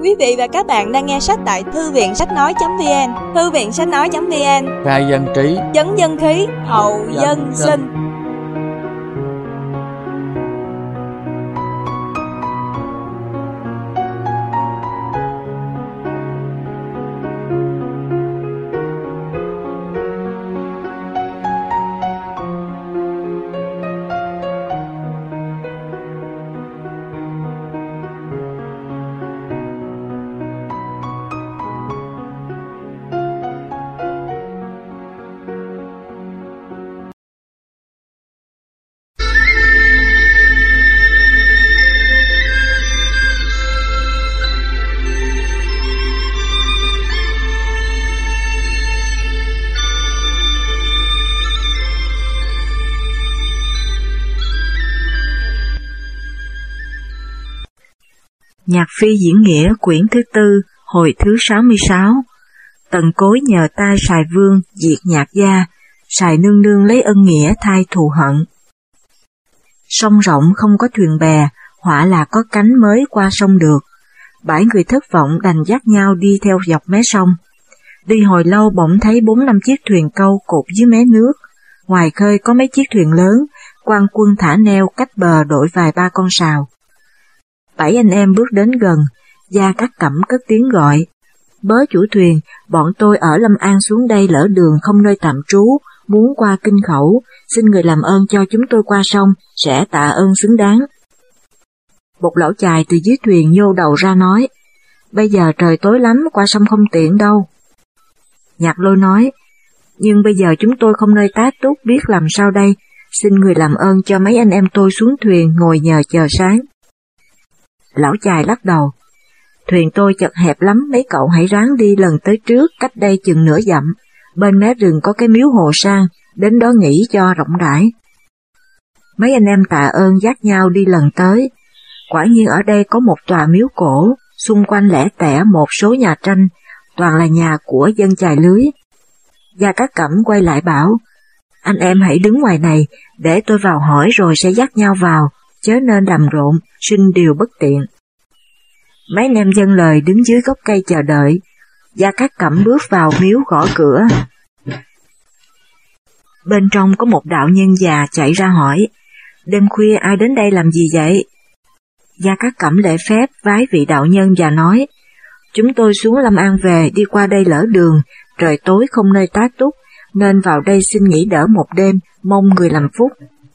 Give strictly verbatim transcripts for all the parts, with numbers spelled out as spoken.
Quý vị và các bạn đang nghe sách tại thư viện sách nói.vn, thư viện sách nói.vn, khai dân trí, chấn dân khí, hậu dân, dân sinh. Nhạc phi diễn nghĩa quyển thứ tư, hồi thứ sáu mươi sáu. Tần Cối nhờ tai Sài Vương diệt Nhạc gia, Sài nương nương lấy ân nghĩa thay thù hận. Sông rộng không có thuyền bè, họa là có cánh mới qua sông được. Bảy người thất vọng đành dắt nhau đi theo dọc mé sông. Đi hồi lâu bỗng thấy bốn năm chiếc thuyền câu cột dưới mé nước. Ngoài khơi có mấy chiếc thuyền lớn, quan quân thả neo cách bờ đội vài ba con sào. Bảy anh em bước đến gần, Gia Cát Cẩm cất tiếng gọi: "Bớ chủ thuyền, bọn tôi ở Lâm An xuống đây lỡ đường không nơi tạm trú, muốn qua Kinh Khẩu, xin người làm ơn cho chúng tôi qua sông, sẽ tạ ơn xứng đáng." Một lão chài từ dưới thuyền nhô đầu ra nói: "Bây giờ trời tối lắm, qua sông không tiện đâu." Nhạc Lôi nói: "Nhưng bây giờ chúng tôi không nơi tá túc, biết làm sao đây, xin người làm ơn cho mấy anh em tôi xuống thuyền ngồi nhờ chờ sáng." Lão chài lắc đầu: "Thuyền tôi chật hẹp lắm, mấy cậu hãy ráng đi lần tới trước, cách đây chừng nửa dặm, bên mé rừng có cái miếu Hồ Sang, đến đó nghỉ cho rộng rãi." Mấy anh em tạ ơn dắt nhau đi lần tới. Quả nhiên ở đây có một tòa miếu cổ, xung quanh lẻ tẻ một số nhà tranh, toàn là nhà của dân chài lưới. Gia Cát Cẩm quay lại bảo: "Anh em hãy đứng ngoài này, để tôi vào hỏi rồi sẽ dắt nhau vào, chớ nên làm rộn, sinh điều bất tiện." Mấy anh em dâng lời đứng dưới gốc cây chờ đợi. Gia Cát Cẩm bước vào miếu gõ cửa. Bên trong có một đạo nhân già chạy ra hỏi: "Đêm khuya ai đến đây làm gì vậy?" Gia Cát Cẩm lễ phép vái vị đạo nhân và nói: "Chúng tôi xuống Lâm An về, đi qua đây lỡ đường, trời tối không nơi tá túc, nên vào đây xin nghỉ đỡ một đêm, mong người làm phúc."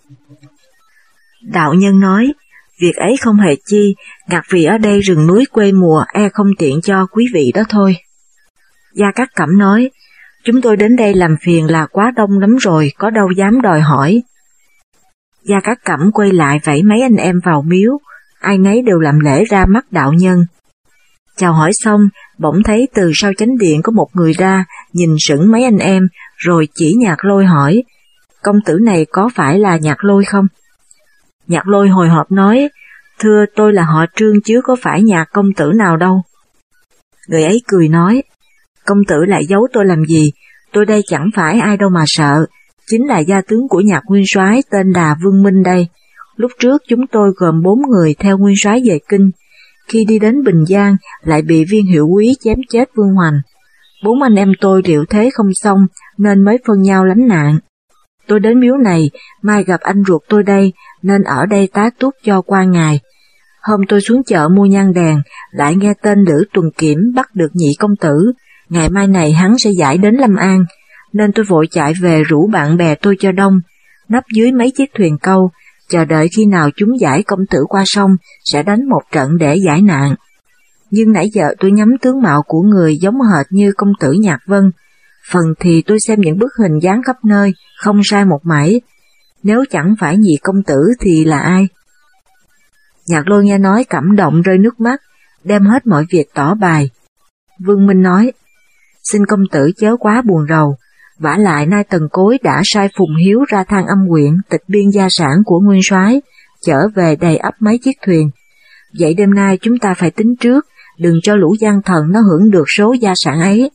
Đạo nhân nói: "Việc ấy không hề chi, ngặt vì ở đây rừng núi quê mùa, e không tiện cho quý vị đó thôi." Gia Cát Cẩm nói: "Chúng tôi đến đây làm phiền là quá đông lắm rồi, có đâu dám đòi hỏi." Gia Cát Cẩm quay lại vẫy mấy anh em vào miếu, ai nấy đều làm lễ ra mắt đạo nhân. Chào hỏi xong, bỗng thấy từ sau chánh điện có một người ra, nhìn sững mấy anh em, rồi chỉ Nhạc Lôi hỏi: "Công tử này có phải là Nhạc Lôi không?" Nhạc Lôi hồi hộp nói: "Thưa, tôi là họ Trương chứ có phải nhà công tử nào đâu." Người ấy cười nói: "Công tử lại giấu tôi làm gì, tôi đây chẳng phải ai đâu mà sợ, chính là gia tướng của Nhạc nguyên soái tên là Vương Minh đây. Lúc trước chúng tôi gồm bốn người theo nguyên soái về Kinh, khi đi đến Bình Giang lại bị viên hiệu úy chém chết Vương Hoành. Bốn anh em tôi liệu thế không xong nên mới phân nhau lánh nạn. Tôi đến miếu này, mai gặp anh ruột tôi đây, nên ở đây tá túc cho qua ngày. Hôm tôi xuống chợ mua nhang đèn, lại nghe tên Lữ Tuần Kiểm bắt được nhị công tử, ngày mai này hắn sẽ giải đến Lâm An, nên tôi vội chạy về rủ bạn bè tôi cho đông, nấp dưới mấy chiếc thuyền câu, chờ đợi khi nào chúng giải công tử qua sông, sẽ đánh một trận để giải nạn. Nhưng nãy giờ tôi ngắm tướng mạo của người giống hệt như công tử Nhạc Vân, phần thì tôi xem những bức hình dán khắp nơi, không sai một mảy. Nếu chẳng phải nhị công tử thì là ai?" Nhạc Lôi nghe nói cảm động rơi nước mắt, đem hết mọi việc tỏ bài. Vương Minh nói: "Xin công tử chớ quá buồn rầu, vả lại nay Tần Cối đã sai Phùng Hiếu ra Thang Âm huyện tịch biên gia sản của nguyên soái, chở về đầy ắp mấy chiếc thuyền. Vậy đêm nay chúng ta phải tính trước, đừng cho lũ gian thần nó hưởng được số gia sản ấy."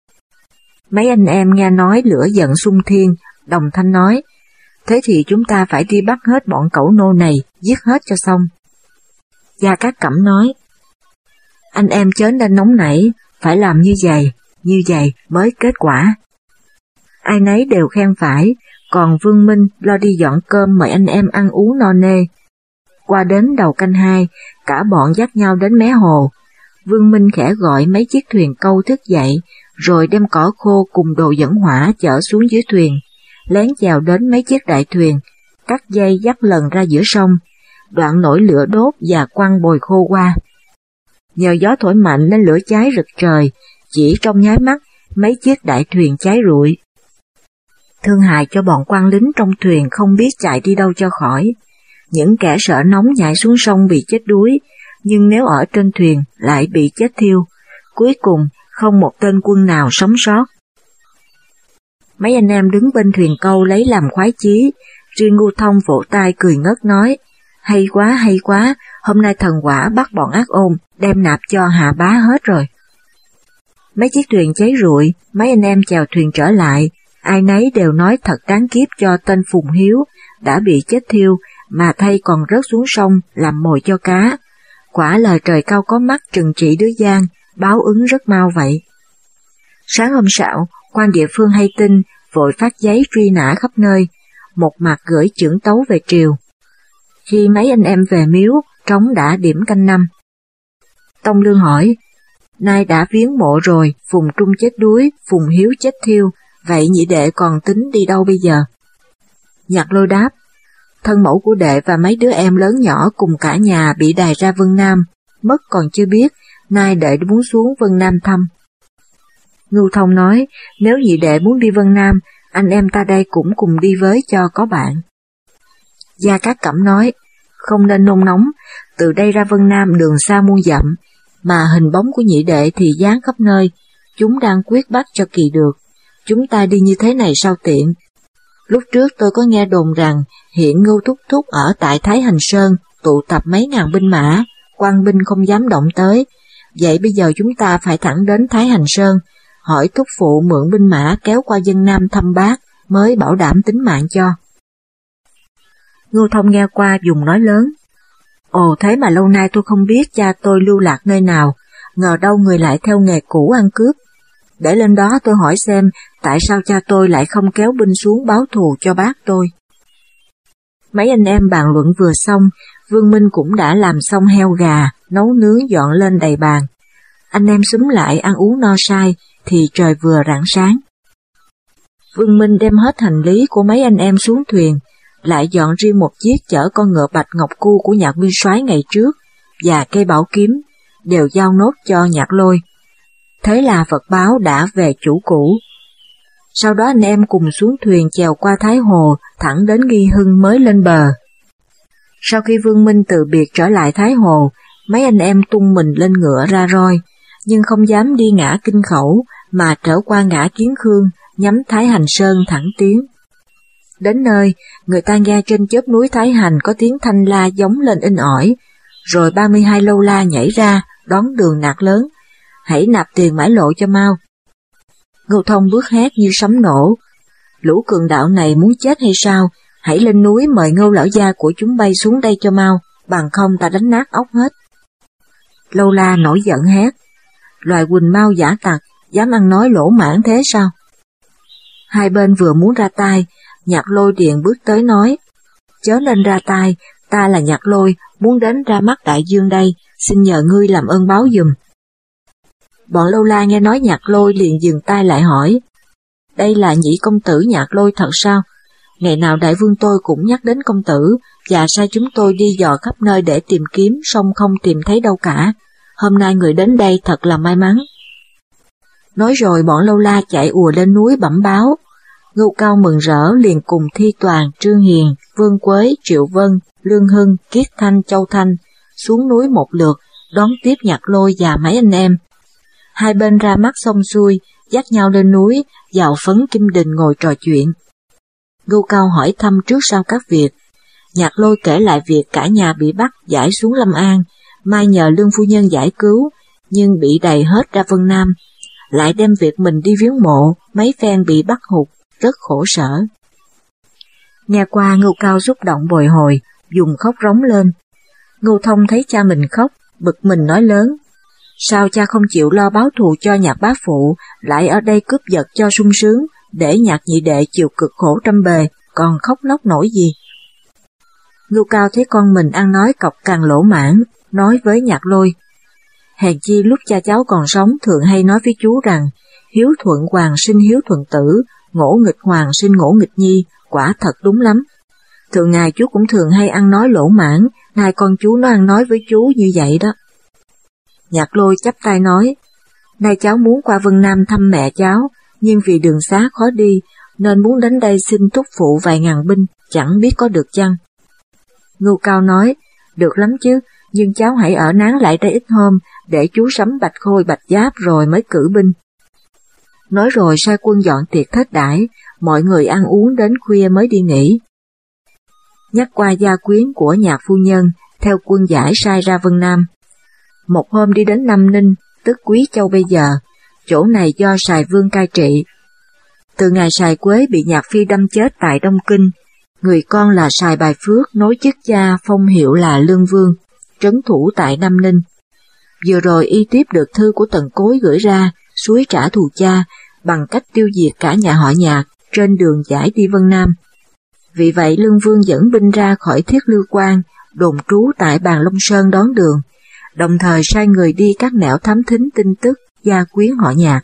Mấy anh em nghe nói lửa giận xung thiên, đồng thanh nói: "Thế thì chúng ta phải đi bắt hết bọn cẩu nô này, giết hết cho xong." Gia Cát Cẩm nói: anh em chớ nên nóng nảy, phải làm như vậy, như vậy mới kết quả. Ai nấy đều khen phải, còn Vương Minh lo đi dọn cơm mời anh em ăn uống no nê. Qua đến đầu canh hai, cả bọn dắt nhau đến mé hồ. Vương Minh khẽ gọi mấy chiếc thuyền câu thức dậy, rồi đem cỏ khô cùng đồ dẫn hỏa chở xuống dưới thuyền, lén chèo đến mấy chiếc đại thuyền, cắt dây dắt lần ra giữa sông, đoạn nổi lửa đốt và quăng bồi khô qua. Nhờ gió thổi mạnh nên lửa cháy rực trời, chỉ trong nháy mắt mấy chiếc đại thuyền cháy rụi. Thương hại cho bọn quan lính trong thuyền không biết chạy đi đâu cho khỏi. Những kẻ sợ nóng nhảy xuống sông bị chết đuối, nhưng nếu ở trên thuyền lại bị chết thiêu. Cuối cùng không một tên quân nào sống sót. Mấy anh em đứng bên thuyền câu lấy làm khoái chí, riêng Ngưu Thông vỗ tay cười ngất nói, hay quá hay quá, hôm nay thần quả bắt bọn ác ôn, đem nạp cho Hà Bá hết rồi. Mấy chiếc thuyền cháy rụi, mấy anh em chèo thuyền trở lại, ai nấy đều nói thật đáng kiếp cho tên Phùng Hiếu, đã bị chết thiêu, mà thay còn rớt xuống sông làm mồi cho cá. Quả lời trời cao có mắt trừng trị đứa gian, báo ứng rất mau vậy. Sáng hôm sau, quan địa phương hay tin, vội phát giấy truy nã khắp nơi, một mặt gửi chưởng tấu về triều. Khi mấy anh em về miếu, trống đã điểm canh năm. Tông Lương hỏi, nay đã viếng mộ rồi, Phùng Trung chết đuối, Phùng Hiếu chết thiêu, vậy nhị đệ còn tính đi đâu bây giờ? Nhạc Lôi đáp, thân mẫu của đệ và mấy đứa em lớn nhỏ cùng cả nhà bị đày ra Vân Nam, mất còn chưa biết, nay đệ muốn xuống Vân Nam thăm. Ngưu Thông nói, nếu nhị đệ muốn đi Vân Nam, anh em ta đây cũng cùng đi với cho có bạn. Gia Cát Cẩm nói, không nên nôn nóng, từ đây ra Vân Nam đường xa muôn dặm, mà hình bóng của nhị đệ thì dán khắp nơi, chúng đang quyết bắt cho kỳ được. Chúng ta đi như thế này sao tiện? Lúc trước tôi có nghe đồn rằng hiện Ngưu Thúc Thúc ở tại Thái Hành Sơn tụ tập mấy ngàn binh mã, quan binh không dám động tới. Vậy bây giờ chúng ta phải thẳng đến Thái Hành Sơn, hỏi thúc phụ mượn binh mã kéo qua dân Nam thăm bác, mới bảo đảm tính mạng cho. Ngưu Thông nghe qua dùng nói lớn. Ồ, thế mà lâu nay tôi không biết cha tôi lưu lạc nơi nào, ngờ đâu người lại theo nghề cũ ăn cướp. Để lên đó tôi hỏi xem tại sao cha tôi lại không kéo binh xuống báo thù cho bác tôi. Mấy anh em bàn luận vừa xong, Vương Minh cũng đã làm xong heo gà, nấu nướng dọn lên đầy bàn. Anh em xúm lại ăn uống no say, thì trời vừa rạng sáng. Vương Minh đem hết hành lý của mấy anh em xuống thuyền, lại dọn riêng một chiếc chở con ngựa bạch ngọc cu của Nhạc Nguyên Soái ngày trước, và cây bảo kiếm, đều giao nốt cho Nhạc Lôi. Thế là vật báo đã về chủ cũ. Sau đó anh em cùng xuống thuyền chèo qua Thái Hồ, thẳng đến Nghi Hưng mới lên bờ. Sau khi Vương Minh từ biệt trở lại Thái Hồ, mấy anh em tung mình lên ngựa ra roi, nhưng không dám đi ngã Kinh Khẩu, mà trở qua ngã Kiến Khương, nhắm Thái Hành Sơn thẳng tiến. Đến nơi, người ta nghe trên chóp núi Thái Hành có tiếng thanh la giống lên in ỏi, rồi ba mươi hai lâu la nhảy ra, đón đường nạt lớn, hãy nạp tiền mãi lộ cho mau. Ngưu Thông bước hét như sấm nổ, lũ cường đạo này muốn chết hay sao, hãy lên núi mời Ngưu lão gia của chúng bay xuống đây cho mau, bằng không ta đánh nát óc hết. Lâu la nổi giận hét, loài Quỳnh Mao giả tặc, dám ăn nói lỗ mãn thế sao? Hai bên vừa muốn ra tay, Nhạc Lôi Điền bước tới nói, chớ nên ra tay, ta là Nhạc Lôi, muốn đến ra mắt đại dương đây, xin nhờ ngươi làm ơn báo giùm. Bọn lâu la nghe nói Nhạc Lôi liền dừng tay lại hỏi, đây là nhị công tử Nhạc Lôi thật sao? Ngày nào đại vương tôi cũng nhắc đến công tử, và sai chúng tôi đi dò khắp nơi để tìm kiếm, song không tìm thấy đâu cả. Hôm nay người đến đây thật là may mắn. Nói rồi bọn lâu la chạy ùa lên núi bẩm báo. Ngưu Cao mừng rỡ liền cùng Thi Toàn, Trương Hiền, Vương Quế, Triệu Vân, Lương Hưng, Kiết Thanh, Châu Thanh xuống núi một lượt, đón tiếp Nhạc Lôi và mấy anh em. Hai bên ra mắt xong xuôi, dắt nhau lên núi, vào Phấn Kim Đình ngồi trò chuyện. Ngưu Cao hỏi thăm trước sau các việc. Nhạc Lôi kể lại việc cả nhà bị bắt giải xuống Lâm An, mai nhờ Lương phu nhân giải cứu, nhưng bị đày hết ra Vân Nam, lại đem việc mình đi viếng mộ, mấy phen bị bắt hụt, rất khổ sở. Nghe qua Ngưu Cao xúc động bồi hồi, dùng khóc rống lên. Ngưu Thông thấy cha mình khóc, bực mình nói lớn, Sao cha không chịu lo báo thù cho Nhạc bá phụ, lại ở đây cướp giật cho sung sướng, để Nhạc nhị đệ chịu cực khổ trăm bề, còn khóc lóc nổi gì? Ngưu Cao thấy con mình ăn nói cọc càng lỗ mãn, nói với Nhạc Lôi: hèn chi lúc cha cháu còn sống thường hay nói với chú rằng hiếu thuận hoàng sinh hiếu thuận tử, ngỗ nghịch hoàng sinh ngỗ nghịch nhi, quả thật đúng lắm. Thường ngày chú cũng thường hay ăn nói lỗ mãn, nay con chú nó ăn nói với chú như vậy đó. Nhạc Lôi chắp tay nói: nay cháu muốn qua Vân Nam thăm mẹ cháu, nhưng vì đường xá khó đi, nên muốn đến đây xin thúc phụ vài ngàn binh, chẳng biết có được chăng? Ngưu Cao nói: được lắm chứ, nhưng cháu hãy ở nán lại đây ít hôm, để chú sắm bạch khôi bạch giáp rồi mới cử binh. Nói rồi sai quân dọn tiệc thết đãi, mọi người ăn uống đến khuya mới đi nghỉ. Nhắc qua gia quyến của Nhạc phu nhân, theo quân giải sai ra Vân Nam. Một hôm đi đến Nam Ninh, tức Quý Châu bây giờ, chỗ này do Sài Vương cai trị. Từ ngày Sài Quế bị Nhạc Phi đâm chết tại Đông Kinh, người con là Sài Bài Phước nối chức cha phong hiệu là Lương Vương, trấn thủ tại Nam Ninh. Vừa rồi y tiếp được thư của Tần Cối gửi ra, suối trả thù cha, bằng cách tiêu diệt cả nhà họ Nhạc trên đường giải đi Vân Nam. Vì vậy Lương Vương dẫn binh ra khỏi Thiết Lưu Quan, đồn trú tại Bàn Long Sơn đón đường, đồng thời sai người đi các nẻo thám thính tin tức gia quyến họ Nhạc.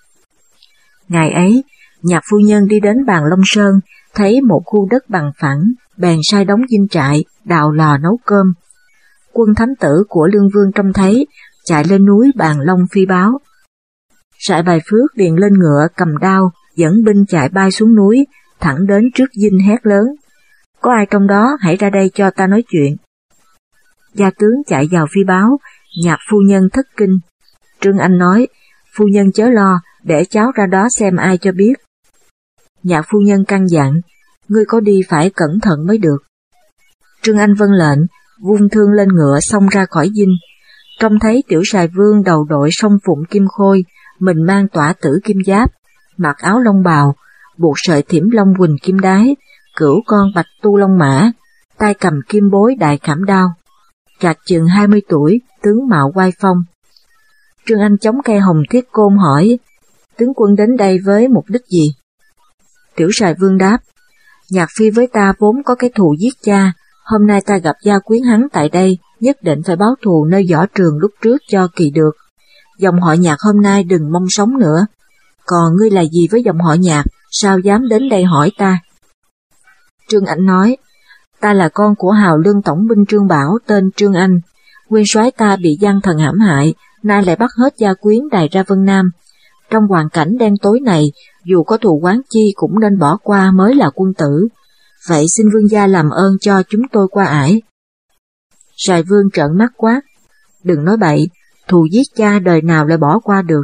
Ngày ấy, Nhạc phu nhân đi đến Bàn Long Sơn, thấy một khu đất bằng phẳng, bèn sai đóng dinh trại, đào lò nấu cơm. Quân thám tử của Lương Vương trông thấy, chạy lên núi Bàn Long phi báo. Sài Bài Phước liền lên ngựa cầm đao, dẫn binh chạy bay xuống núi, thẳng đến trước dinh hét lớn: có ai trong đó hãy ra đây cho ta nói chuyện. Gia tướng chạy vào phi báo: Nhạc phu nhân thất kinh. Trương Anh nói: phu nhân chớ lo, để cháu ra đó xem ai cho biết. Nhạc phu nhân căn dặn: ngươi có đi phải cẩn thận mới được. Trương Anh vâng lệnh, vung thương lên ngựa xông ra khỏi dinh. Trông thấy Tiểu Sài Vương đầu đội song phụng kim khôi, mình mang tỏa tử kim giáp, mặc áo long bào, buộc sợi thiểm long quỳnh kim đái, cửu con bạch tu long mã, tay cầm kim bối đại khảm đao. Trạc chừng hai mươi tuổi, tướng mạo oai phong. Trương Anh chống cây hồng thiết côn hỏi: tướng quân đến đây với mục đích gì? Tiểu Sài Vương đáp: Nhạc Phi với ta vốn có cái thù giết cha, hôm nay ta gặp gia quyến hắn tại đây, nhất định phải báo thù nơi võ trường lúc trước cho kỳ được. Dòng họ Nhạc hôm nay đừng mong sống nữa. Còn ngươi là gì với dòng họ Nhạc, sao dám đến đây hỏi ta? Trương Anh nói: ta là con của hào lương tổng binh Trương Bảo tên Trương Anh. Nguyên soái ta bị gian thần hãm hại, nay lại bắt hết gia quyến đày ra Vân Nam. Trong hoàn cảnh đen tối này, dù có thù oán chi cũng nên bỏ qua mới là quân tử. Vậy xin vương gia làm ơn cho chúng tôi qua ải. Sài Vương trợn mắt quát: đừng nói bậy, thù giết cha đời nào lại bỏ qua được.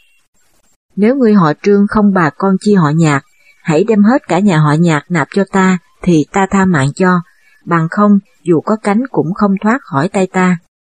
Nếu ngươi họ Trương không bà con chi họ Nhạc, hãy đem hết cả nhà họ Nhạc nạp cho ta, thì ta tha mạng cho, bằng không dù có cánh cũng không thoát khỏi tay ta.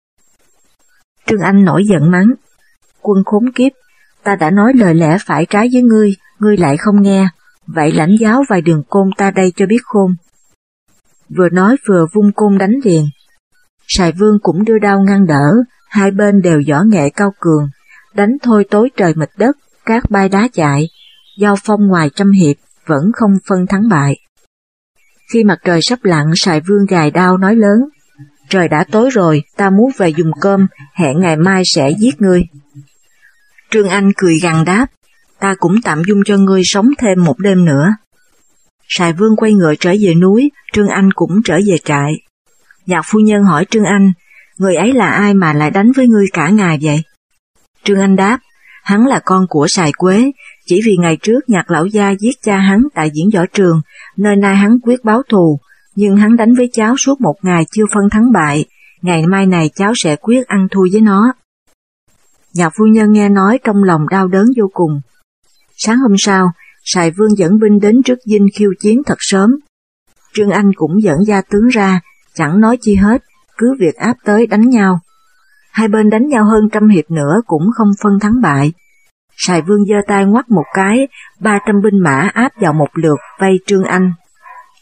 Trương Anh nổi giận mắng: quân khốn kiếp, ta đã nói lời lẽ phải trái với ngươi, ngươi lại không nghe, vậy lãnh giáo vài đường côn ta đây cho biết khôn. Vừa nói vừa vung côn đánh liền. Sài Vương cũng đưa đao ngăn đỡ, hai bên đều võ nghệ cao cường, đánh thôi tối trời mịt đất, cát bay đá chạy, giao phong ngoài trăm hiệp, vẫn không phân thắng bại. Khi mặt trời sắp lặn, Sài Vương gài đao nói lớn: trời đã tối rồi, ta muốn về dùng cơm, hẹn ngày mai sẽ giết ngươi. Trương Anh cười gằn đáp: ta cũng tạm dung cho ngươi sống thêm một đêm nữa. Sài Vương quay ngựa trở về núi, Trương Anh cũng trở về trại. Nhạc phu nhân hỏi Trương Anh: người ấy là ai mà lại đánh với ngươi cả ngày vậy? Trương Anh đáp: hắn là con của Sài Quế, chỉ vì ngày trước Nhạc lão gia giết cha hắn tại diễn võ trường, nên nay hắn quyết báo thù, nhưng hắn đánh với cháu suốt một ngày chưa phân thắng bại, ngày mai này cháu sẽ quyết ăn thua với nó. Nhạc phu nhân nghe nói trong lòng đau đớn vô cùng. Sáng hôm sau, Sài Vương dẫn binh đến trước dinh khiêu chiến thật sớm. Trương Anh cũng dẫn gia tướng ra, chẳng nói chi hết, cứ việc áp tới đánh nhau. Hai bên đánh nhau hơn trăm hiệp nữa cũng không phân thắng bại. Sài Vương giơ tay ngoắt một cái, ba trăm binh mã áp vào một lượt vây Trương Anh.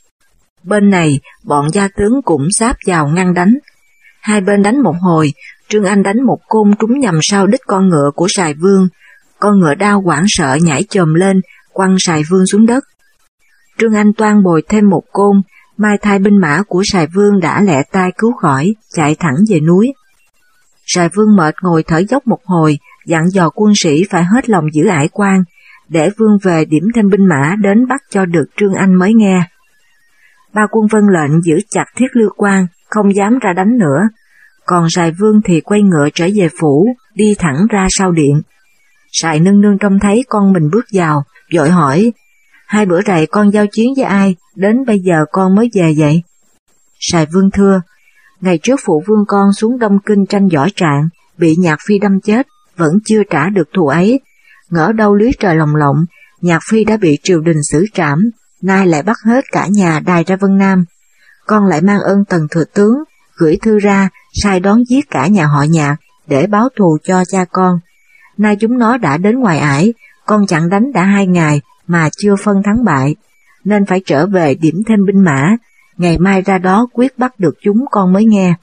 Bên này, bọn gia tướng cũng sáp vào ngăn đánh. Hai bên đánh một hồi, Trương Anh đánh một côn trúng nhằm sau đít con ngựa của Sài Vương, con ngựa đau hoảng sợ nhảy chồm lên, quăng Sài Vương xuống đất. Trương Anh toan bồi thêm một côn, mai thai binh mã của Sài Vương đã lẹ tay cứu khỏi, chạy thẳng về núi. Sài Vương mệt ngồi thở dốc một hồi, dặn dò quân sĩ phải hết lòng giữ ải quan, để Vương về điểm thêm binh mã đến bắt cho được Trương Anh mới nghe. Ba quân vâng lệnh giữ chặt Thiết Lưu Quan, không dám ra đánh nữa, còn Sài Vương thì quay ngựa trở về phủ, đi thẳng ra sau điện. Sài nương nương trông thấy con mình bước vào, vội hỏi, hai bữa rày con giao chiến với ai, đến bây giờ con mới về vậy? Sài Vương thưa, ngày trước phụ vương con xuống Đông Kinh tranh võ trạng, bị Nhạc Phi đâm chết, vẫn chưa trả được thù ấy. Ngỡ đâu lưới trời lồng lộng, Nhạc Phi đã bị triều đình xử trảm, nay lại bắt hết cả nhà đày ra Vân Nam. Con lại mang ơn Tần thừa tướng, gửi thư ra, sai đón giết cả nhà họ Nhạc, để báo thù cho cha con. Nay chúng nó đã đến ngoài ải, con chặn đánh đã hai ngày mà chưa phân thắng bại, nên phải trở về điểm thêm binh mã, ngày mai ra đó quyết bắt được chúng con mới nghe.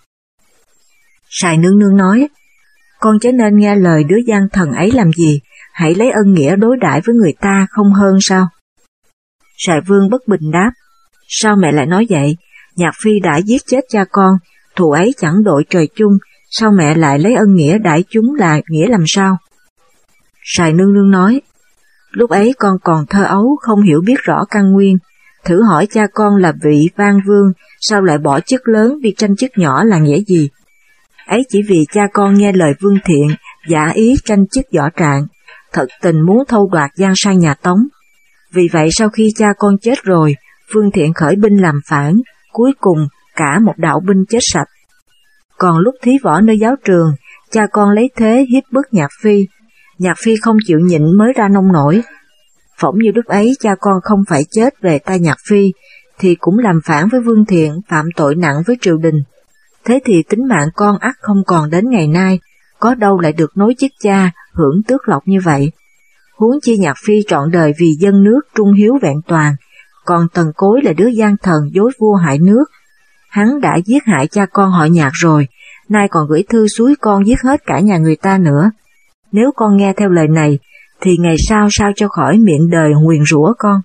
Sài nương nương nói, con chớ nên nghe lời đứa gian thần ấy làm gì, hãy lấy ân nghĩa đối đãi với người ta không hơn sao? Sài Vương bất bình đáp, sao mẹ lại nói vậy? Nhạc Phi đã giết chết cha con, thù ấy chẳng đội trời chung, sao mẹ lại lấy ân nghĩa đãi chúng là nghĩa làm sao? Sài nương nương nói, lúc ấy con còn thơ ấu không hiểu biết rõ căn nguyên, thử hỏi cha con là vị Vang Vương, sao lại bỏ chức lớn đi tranh chức nhỏ là nghĩa gì? Ấy chỉ vì cha con nghe lời Vương Thiện, giả ý tranh chức võ trạng, thật tình muốn thâu đoạt giang sang nhà Tống. Vì vậy sau khi cha con chết rồi, Vương Thiện khởi binh làm phản, cuối cùng cả một đạo binh chết sạch. Còn lúc thí võ nơi giáo trường, cha con lấy thế hiếp bức Nhạc Phi, Nhạc Phi không chịu nhịn mới ra nông nổi. Phỏng như lúc ấy cha con không phải chết về tay Nhạc Phi, thì cũng làm phản với Vương Thiện, phạm tội nặng với triều đình. Thế thì tính mạng con ắt không còn đến ngày nay, có đâu lại được nối chức cha, hưởng tước lộc như vậy. Huống chi Nhạc Phi trọn đời vì dân nước trung hiếu vẹn toàn, còn Tần Cối là đứa gian thần dối vua hại nước. Hắn đã giết hại cha con họ Nhạc rồi, nay còn gửi thư xúi con giết hết cả nhà người ta nữa. Nếu con nghe theo lời này, thì ngày sau sao cho khỏi miệng đời nguyền rủa con?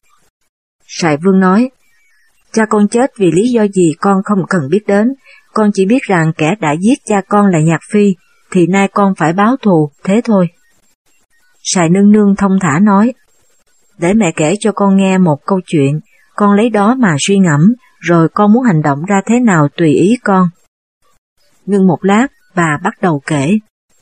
Sài Vương nói, cha con chết vì lý do gì con không cần biết đến, con chỉ biết rằng kẻ đã giết cha con là Nhạc Phi, thì nay con phải báo thù, thế thôi. Sài nương nương thông thả nói, để mẹ kể cho con nghe một câu chuyện, con lấy đó mà suy ngẫm, rồi con muốn hành động ra thế nào tùy ý con. Ngưng một lát, bà bắt đầu kể.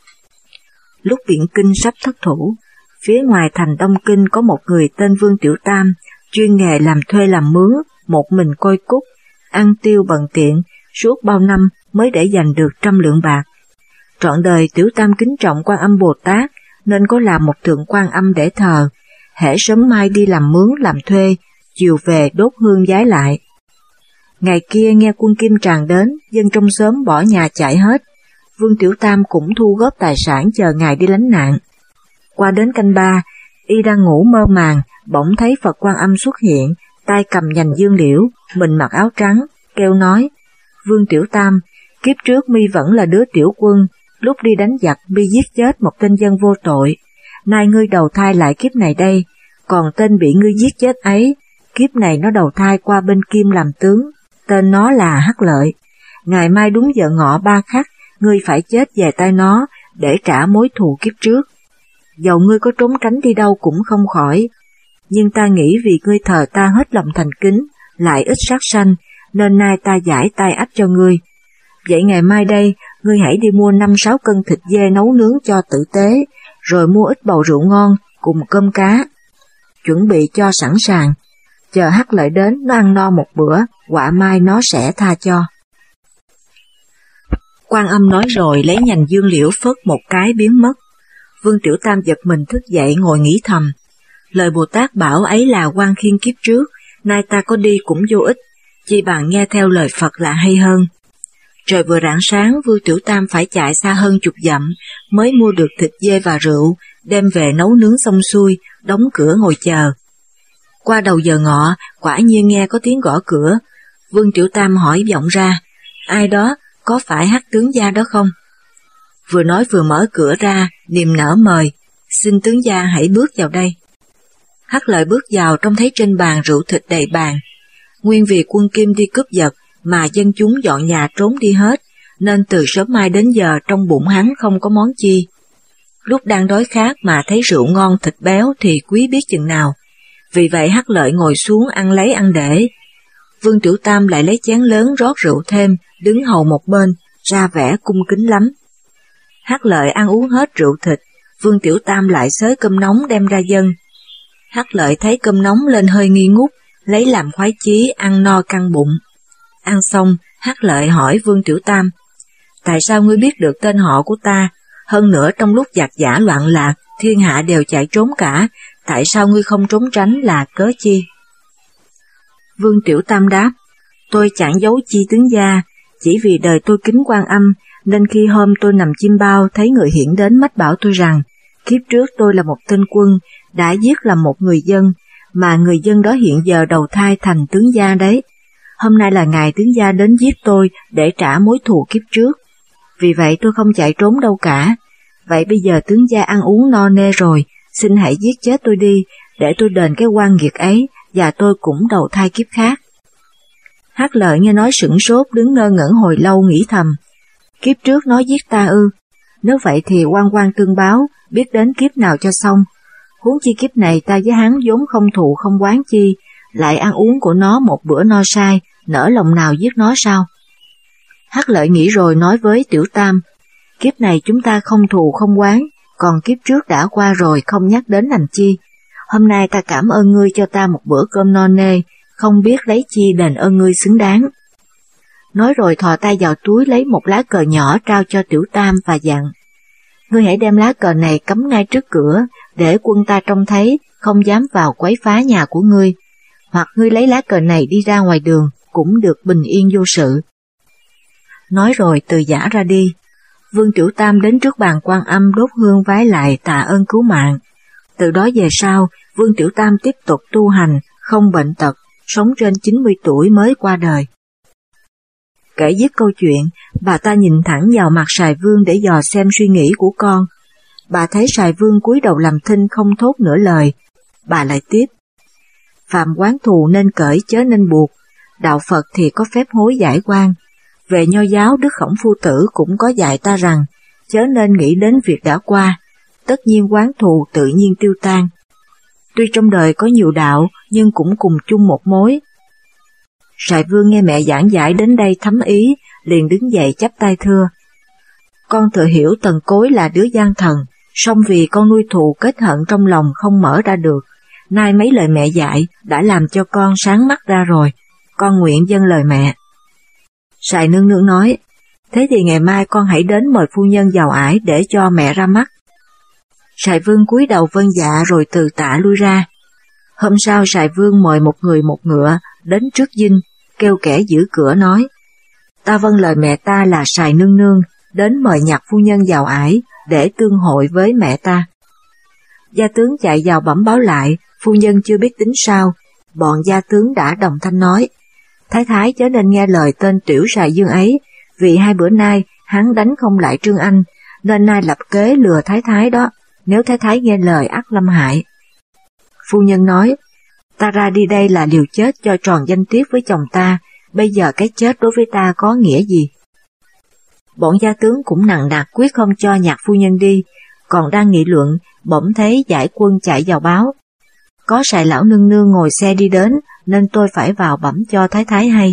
Lúc Biện Kinh sắp thất thủ, phía ngoài thành Đông Kinh có một người tên Vương Tiểu Tam, chuyên nghề làm thuê làm mướn, một mình coi cúc, ăn tiêu bần tiện, suốt bao năm mới để dành được trăm lượng bạc. Trọn đời Tiểu Tam kính trọng Quan Âm Bồ Tát, nên có làm một tượng Quan Âm để thờ, hễ sớm mai đi làm mướn làm thuê, chiều về đốt hương vái lại. Ngày kia nghe quân Kim tràn đến, dân trong xóm bỏ nhà chạy hết, Vương Tiểu Tam cũng thu góp tài sản chờ ngày đi lánh nạn. Qua đến canh ba, y đang ngủ mơ màng, bỗng thấy Phật Quan Âm xuất hiện, tay cầm nhành dương liễu, mình mặc áo trắng, kêu nói, Vương Tiểu Tam, kiếp trước mi vẫn là đứa tiểu quân, lúc đi đánh giặc mi giết chết một tên dân vô tội, nay ngươi đầu thai lại kiếp này đây, còn tên bị ngươi giết chết ấy, kiếp này nó đầu thai qua bên Kim làm tướng, tên nó là Hắc Lợi, ngày mai đúng giờ ngọ ba khắc, ngươi phải chết về tay nó để trả mối thù kiếp trước. Dầu ngươi có trốn tránh đi đâu cũng không khỏi, nhưng ta nghĩ vì ngươi thờ ta hết lòng thành kính, lại ít sát sanh, nên nay ta giải tai ách cho ngươi. Vậy ngày mai đây, ngươi hãy đi mua năm sáu cân thịt dê nấu nướng cho tử tế, rồi mua ít bầu rượu ngon cùng cơm cá. Chuẩn bị cho sẵn sàng, chờ Hắc Lợi đến nó ăn no một bữa, quả mai nó sẽ tha cho. Quan Âm nói rồi lấy nhành dương liễu phất một cái biến mất. Vương Tiểu Tam giật mình thức dậy ngồi nghĩ thầm, lời Bồ Tát bảo ấy là oan khiên kiếp trước, nay ta có đi cũng vô ích, chi bằng nghe theo lời Phật là hay hơn. Trời vừa rạng sáng, Vương Tiểu Tam phải chạy xa hơn chục dặm, mới mua được thịt dê và rượu, đem về nấu nướng xong xuôi, đóng cửa ngồi chờ. Qua đầu giờ ngọ, quả nhiên nghe có tiếng gõ cửa. Vương Tiểu Tam hỏi vọng ra, ai đó, có phải Hắc tướng gia đó không? vừa nói vừa mở cửa ra, niềm nở mời, xin tướng gia hãy bước vào đây. Hắc Lợi bước vào trông thấy trên bàn rượu thịt đầy bàn. Nguyên vì quân Kim đi cướp giật mà dân chúng dọn nhà trốn đi hết, nên từ sớm mai đến giờ trong bụng hắn không có món chi. Lúc đang đói khát mà thấy rượu ngon thịt béo thì quý biết chừng nào. Vì vậy Hắc Lợi ngồi xuống ăn lấy ăn để. Vương Tiểu Tam lại lấy chén lớn rót rượu thêm, đứng hầu một bên, ra vẻ cung kính lắm. Hắc Lợi ăn uống hết rượu thịt, Vương Tiểu Tam lại xới cơm nóng đem ra dâng. Hắc Lợi thấy cơm nóng lên hơi nghi ngút, lấy làm khoái chí ăn no căng bụng. Ăn xong, Hắc Lợi hỏi Vương Tiểu Tam, tại sao ngươi biết được tên họ của ta, hơn nữa trong lúc giặc giã loạn lạc, thiên hạ đều chạy trốn cả, tại sao ngươi không trốn tránh là cớ chi? Vương Tiểu Tam đáp, tôi chẳng giấu chi tướng gia, chỉ vì đời tôi kính Quan Âm, nên khi hôm tôi nằm chim bao thấy người hiện đến mách bảo tôi rằng, kiếp trước tôi là một tên quân, đã giết là một người dân, mà người dân đó hiện giờ đầu thai thành tướng gia đấy. Hôm nay là ngày tướng gia đến giết tôi để trả mối thù kiếp trước. Vì vậy tôi không chạy trốn đâu cả. Vậy bây giờ tướng gia ăn uống no nê rồi, xin hãy giết chết tôi đi, để tôi đền cái oan nghiệt ấy, và tôi cũng đầu thai kiếp khác. Hắc Lợi nghe nói sửng sốt, đứng ngơ ngẩn hồi lâu nghĩ thầm, kiếp trước nó giết ta ư? Nếu vậy thì oan oan tương báo, biết đến kiếp nào cho xong. Huống chi kiếp này ta với hắn vốn không thù không oán chi, lại ăn uống của nó một bữa no say, nỡ lòng nào giết nó sao? Hắc Lợi nghĩ rồi nói với Tiểu Tam, kiếp này chúng ta không thù không oán, còn kiếp trước đã qua rồi không nhắc đến làm chi. Hôm nay ta cảm ơn ngươi cho ta một bữa cơm no nê, không biết lấy chi đền ơn ngươi xứng đáng. Nói rồi thò tay vào túi lấy một lá cờ nhỏ trao cho Tiểu Tam và dặn, ngươi hãy đem lá cờ này cắm ngay trước cửa, để quân ta trông thấy, không dám vào quấy phá nhà của ngươi, hoặc ngươi lấy lá cờ này đi ra ngoài đường, cũng được bình yên vô sự. Nói rồi từ giã ra đi. Vương Tiểu Tam đến trước bàn Quan Âm đốt hương vái lại tạ ơn cứu mạng. Từ đó về sau, Vương Tiểu Tam tiếp tục tu hành, không bệnh tật, sống trên chín mươi tuổi mới qua đời. Kể dứt câu chuyện, bà ta nhìn thẳng vào mặt Sài Vương để dò xem suy nghĩ của con. Bà thấy Sài Vương cúi đầu làm thinh không thốt nửa lời. Bà lại tiếp, phạm oán thù nên cởi chớ nên buộc, đạo Phật thì có phép hối giải oan. Về Nho giáo, Đức Khổng Phu Tử cũng có dạy ta rằng, chớ nên nghĩ đến việc đã qua, tất nhiên oán thù tự nhiên tiêu tan. Tuy trong đời có nhiều đạo, nhưng cũng cùng chung một mối. Sài Vương nghe mẹ giảng giải đến đây thấm ý, liền đứng dậy chắp tay thưa, con thừa hiểu Tần Cối là đứa gian thần, song vì con nuôi thù kết hận trong lòng không mở ra được, nay mấy lời mẹ dạy đã làm cho con sáng mắt ra rồi, con nguyện vâng lời mẹ. Sài Nương Nương nói, thế thì ngày mai con hãy đến mời phu nhân vào ải để cho mẹ ra mắt. Sài Vương cúi đầu vâng dạ rồi từ tạ lui ra. Hôm sau Sài Vương mời một người một ngựa đến trước dinh, kêu kẻ giữ cửa nói, ta vâng lời mẹ ta là Sài Nương Nương, đến mời nhạc phu nhân vào ải để tương hội với mẹ ta. Gia tướng chạy vào bẩm báo lại, phu nhân chưa biết tính sao, bọn gia tướng đã đồng thanh nói, Thái Thái chớ nên nghe lời tên tiểu Sài Dương ấy, vì hai bữa nay hắn đánh không lại Trương Anh, nên nay lập kế lừa Thái Thái đó, nếu Thái Thái nghe lời ắt lâm hại. Phu nhân nói, ta ra đi đây là liều chết cho tròn danh tiết với chồng ta, bây giờ cái chết đối với ta có nghĩa gì? Bọn gia tướng cũng nặng nặc quyết không cho nhạc phu nhân đi, còn đang nghị luận, bỗng thấy giải quân chạy vào báo. Có Sài lão nương nương ngồi xe đi đến, nên tôi phải vào bẩm cho Thái Thái hay.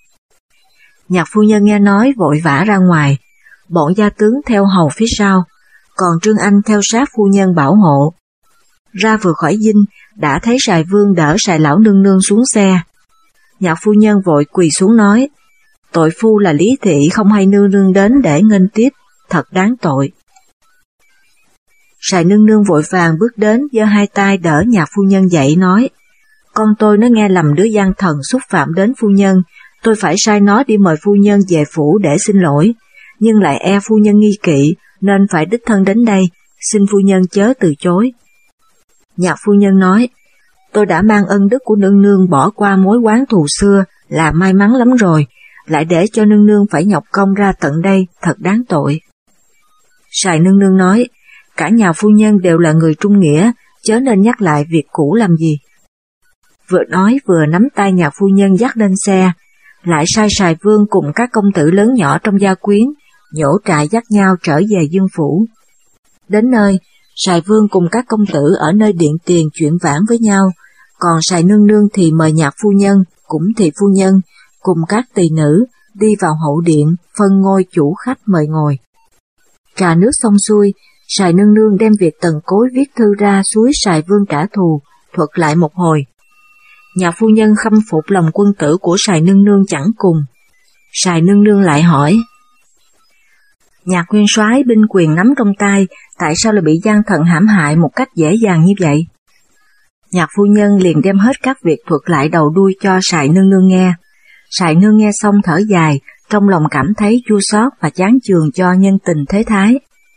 Nhạc phu nhân nghe nói vội vã ra ngoài, bọn gia tướng theo hầu phía sau, còn Trương Anh theo sát phu nhân bảo hộ. Ra vừa khỏi dinh, đã thấy Sài Vương đỡ Sài lão nương nương xuống xe. Nhạc phu nhân vội quỳ xuống nói, tội phu là Lý Thị không hay nương nương đến để nghênh tiếp, thật đáng tội. Sài nương nương vội vàng bước đến giơ hai tay đỡ nhạc phu nhân dậy nói, con tôi nó nghe lầm đứa gian thần xúc phạm đến phu nhân, tôi phải sai nó đi mời phu nhân về phủ để xin lỗi, nhưng lại e phu nhân nghi kỵ nên phải đích thân đến đây, xin phu nhân chớ từ chối. Nhạc phu nhân nói, tôi đã mang ân đức của nương nương bỏ qua mối oán thù xưa là may mắn lắm rồi, lại để cho nương nương phải nhọc công ra tận đây, thật đáng tội. Sài nương nương nói, cả nhà phu nhân đều là người trung nghĩa, chớ nên nhắc lại việc cũ làm gì. Vừa nói vừa nắm tay nhà phu nhân dắt lên xe, lại sai Sài Vương cùng các công tử lớn nhỏ trong gia quyến, nhổ trại dắt nhau trở về Dương phủ. Đến nơi, Sài Vương cùng các công tử ở nơi điện tiền chuyện vãn với nhau, còn Sài nương nương thì mời nhạc phu nhân, cũng thị phu nhân, cùng các tỳ nữ, đi vào hậu điện, phân ngôi chủ khách mời ngồi. Trà nước xong xuôi, Sài nương nương đem việc Tần Cối viết thư ra suối Sài Vương trả thù, thuật lại một hồi. Nhà phu nhân khâm phục lòng quân tử của Sài nương nương chẳng cùng. Sài nương nương lại hỏi, Nhạc nguyên soái binh quyền nắm trong tay, tại sao lại bị gian thần hãm hại một cách dễ dàng như vậy? Nhạc phu nhân liền đem hết các việc thuật lại đầu đuôi cho Sài nương nương nghe. Sài nương nghe xong thở dài, trong lòng cảm thấy chua xót và chán chường cho nhân tình thế thái.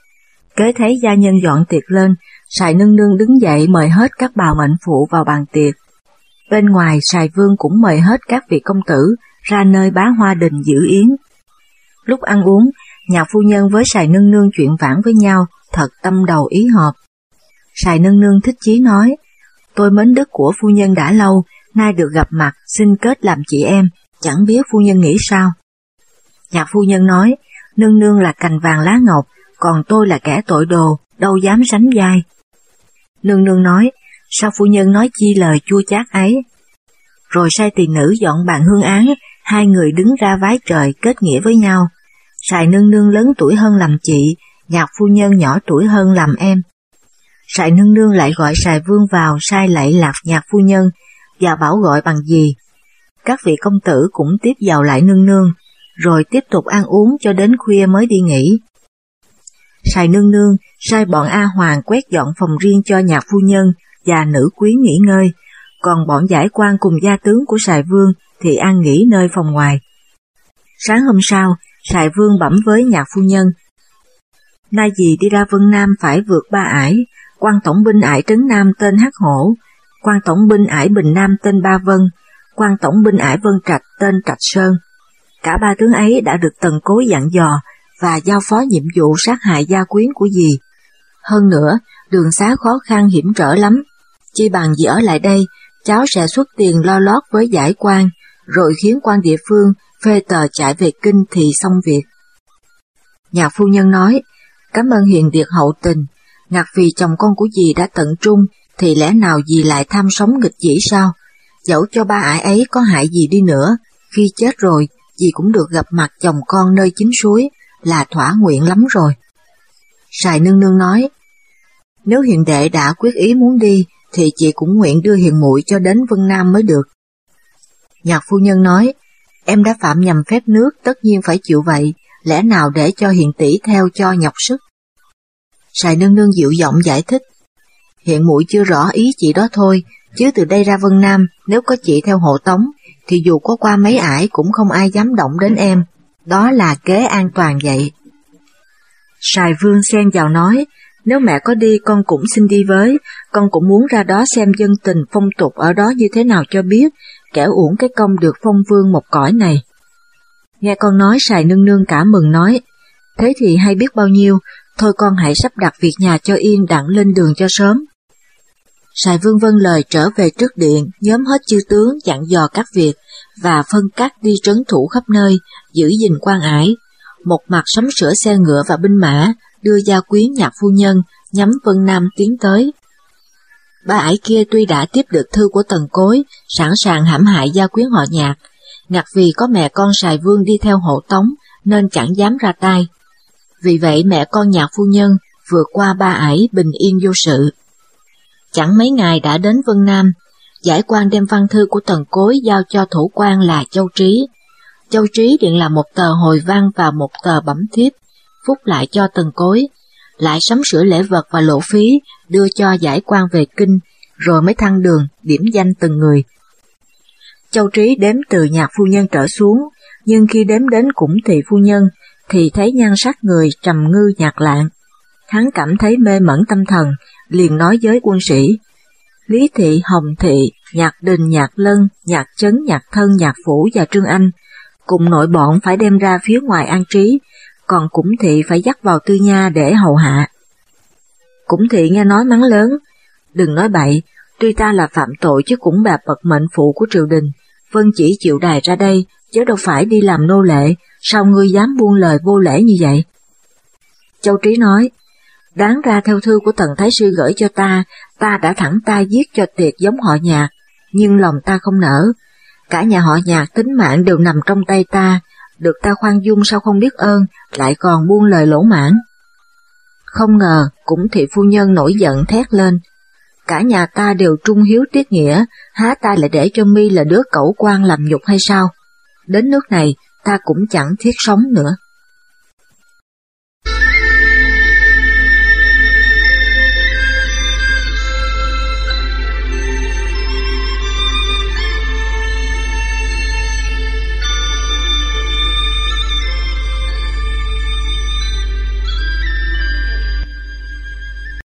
Kế thấy gia nhân dọn tiệc lên, Sài nương nương đứng dậy mời hết các bào mệnh phụ vào bàn tiệc. Bên ngoài Sài Vương cũng mời hết các vị công tử ra nơi Bá Hoa Đình dự yến. Lúc ăn uống, nhạc phu nhân với Sài nương nương chuyện vãn với nhau, thật tâm đầu ý hợp. Sài nương nương thích chí nói, tôi mến đức của phu nhân đã lâu, nay được gặp mặt xin kết làm chị em, chẳng biết phu nhân nghĩ sao. Nhạc phu nhân nói, nương nương là cành vàng lá ngọc, còn tôi là kẻ tội đồ, đâu dám sánh vai. Nương nương nói, sao phu nhân nói chi lời chua chát ấy? Rồi sai tỳ nữ dọn bàn hương án, hai người đứng ra vái trời kết nghĩa với nhau. Sài nương nương lớn tuổi hơn làm chị, nhạc phu nhân nhỏ tuổi hơn làm em. Sài nương nương lại gọi Sài Vương vào sai lạy lạc nhạc phu nhân, và bảo gọi bằng gì. Các vị công tử cũng tiếp vào lại nương nương, rồi tiếp tục ăn uống cho đến khuya mới đi nghỉ. Sài nương nương sai bọn A Hoàng quét dọn phòng riêng cho nhạc phu nhân và nữ quyến nghỉ ngơi, còn bọn giải quan cùng gia tướng của Sài Vương thì an nghỉ nơi phòng ngoài. Sáng hôm sau, Sài Vương bẩm với nhạc phu nhân, nay dì đi ra Vân Nam phải vượt ba ải, quan tổng binh ải Trấn Nam tên Hắc Hổ, quan tổng binh ải Bình Nam tên Ba Vân, quan tổng binh ải Vân Trạch tên Trạch Sơn. Cả ba tướng ấy đã được Tần Cối dặn dò và giao phó nhiệm vụ sát hại gia quyến của dì. Hơn nữa, đường xá khó khăn hiểm trở lắm, chi bằng dì ở lại đây, cháu sẽ xuất tiền lo lót với giải quan, rồi khiến quan địa phương phê tờ chạy về kinh thì xong việc. Nhạc phu nhân nói, cảm ơn hiền điệt hậu tình, ngặt vì chồng con của dì đã tận trung, thì lẽ nào dì lại tham sống nghịch dĩ sao? Dẫu cho ba ải ấy có hại gì đi nữa, khi chết rồi, dì cũng được gặp mặt chồng con nơi chính suối, là thỏa nguyện lắm rồi. Sài nương nương nói, nếu hiền đệ đã quyết ý muốn đi, thì chị cũng nguyện đưa hiền muội cho đến Vân Nam mới được. Nhạc phu nhân nói, em đã phạm nhầm phép nước, tất nhiên phải chịu vậy, lẽ nào để cho hiền tỷ theo cho nhọc sức. Sài nương nương dịu giọng giải thích, hiện muội chưa rõ ý chị đó thôi, chứ từ đây ra Vân Nam, nếu có chị theo hộ tống, thì dù có qua mấy ải cũng không ai dám động đến em, đó là kế an toàn vậy. Sài Vương xen vào nói, nếu mẹ có đi con cũng xin đi với, con cũng muốn ra đó xem dân tình phong tục ở đó như thế nào cho biết, kẻo uổng cái công được phong vương một cõi này. Nghe con nói Sài nương nương cả mừng nói, thế thì hay biết bao nhiêu, thôi con hãy sắp đặt việc nhà cho yên đặng lên đường cho sớm. Sài Vương vâng lời trở về trước điện, nhóm hết chư tướng dặn dò các việc, và phân cắt đi trấn thủ khắp nơi, giữ gìn quan ải, một mặt sắm sửa xe ngựa và binh mã, đưa gia quyến nhạc phu nhân, nhắm Vân Nam tiến tới. Ba ải kia tuy đã tiếp được thư của Tần Cối, sẵn sàng hãm hại gia quyến họ Nhạc, ngặt vì có mẹ con Sài Vương đi theo hộ tống, nên chẳng dám ra tay. Vì vậy mẹ con nhạc phu nhân vượt qua ba ải bình yên vô sự. Chẳng mấy ngày đã đến Vân Nam, giải quan đem văn thư của Tần Cối giao cho thủ quan là Châu Trí. Châu Trí điện là một tờ hồi văn và một tờ bẩm thiếp, phúc lại cho Tần Cối, lại sắm sửa lễ vật và lộ phí đưa cho giải quan về kinh, rồi mới thăng đường, điểm danh từng người. Châu Trí đếm từ nhạc phu nhân trở xuống, nhưng khi đếm đến cũng thị phu nhân, thì thấy nhan sắc người trầm ngư nhạt lạng. Hắn cảm thấy mê mẩn tâm thần, liền nói với quân sĩ, Lý Thị, Hồng Thị, Nhạc Đình, Nhạc Lân, Nhạc Chấn, Nhạc Thân, Nhạc Phủ và Trương Anh, cùng nội bọn phải đem ra phía ngoài an trí, còn Cũng Thị phải dắt vào Tư Nha để hầu hạ. Cũng Thị nghe nói mắng lớn, đừng nói bậy, tuy ta là phạm tội chứ cũng là bậc mệnh phụ của triều đình, vân chỉ chịu đài ra đây, chứ đâu phải đi làm nô lệ, sao ngươi dám buông lời vô lễ như vậy? Châu Trí nói, đáng ra theo thư của Tần Thái Sư gửi cho ta, ta đã thẳng tay giết cho tiệt giống họ Nhạc, nhưng lòng ta không nỡ. Cả nhà họ Nhạc tính mạng đều nằm trong tay ta, được ta khoan dung sao không biết ơn, lại còn buông lời lỗ mãn. Không ngờ, Cũng Thị phu nhân nổi giận thét lên, cả nhà ta đều trung hiếu tiết nghĩa, há ta lại để cho mi là đứa cẩu quan làm nhục hay sao? Đến nước này, ta cũng chẳng thiết sống nữa.